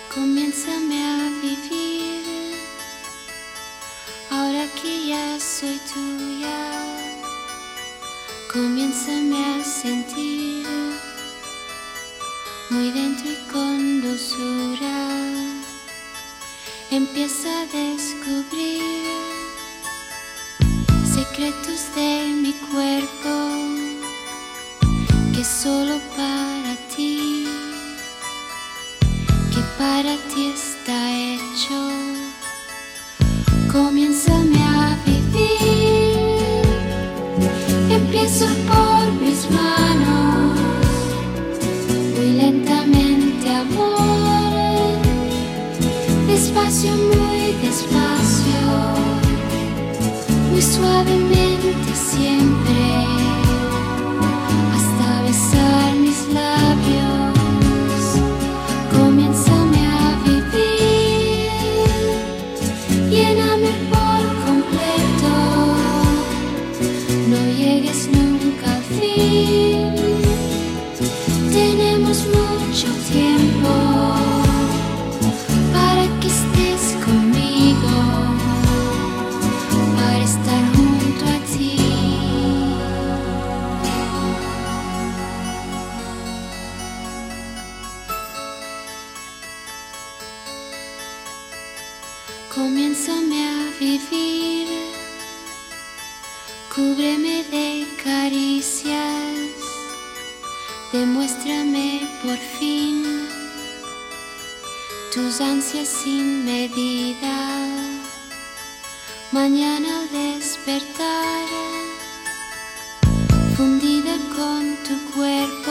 Comiénzame a vivir, ahora que ya soy tuya. Comiénzame a sentir, muy dentro y con dulzura. Empieza a descubrir secretos de mi cuerpo, que solo para ti, que para ti está hecho. Comiénzame a vivir, empiezo por mis manos, muy lentamente, amor, despacio, muy despacio, muy suavemente siempre, hasta besar mis labios. Comiénzame a vivir, lléname por completo, no llegues nunca al fin. Tenemos mucho tiempo para que estés conmigo, para estar junto a ti. Comiénzame a vivir, cúbreme de caricias, demuéstrame por fin tus ansias sin medida. Mañana al despertar, fundida con tu cuerpo,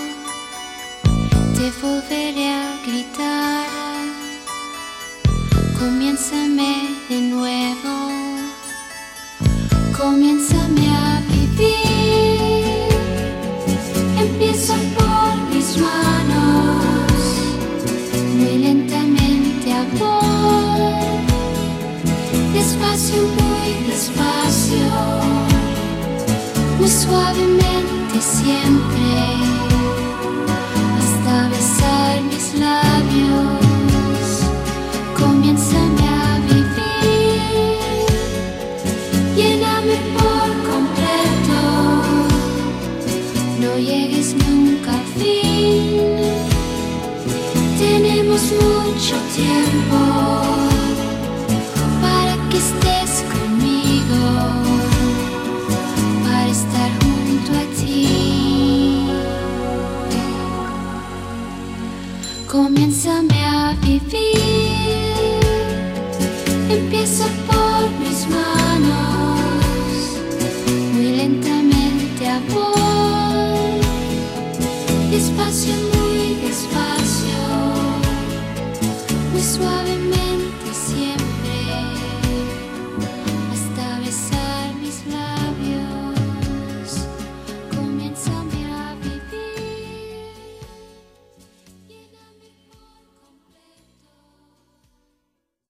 te volveré a gritar. Comiénzame de nuevo, comiénzame a vivir, empiezo por mis manos, muy lentamente, amor, despacio, muy despacio, muy suavemente siempre, hasta besar mis labios. Comiénzame a vivir, lléname por completo, no llegues nunca al fin. Tenemos mucho tiempo para que estés conmigo, para estar junto a ti. Comiénzame a vivir, empieza por mis manos,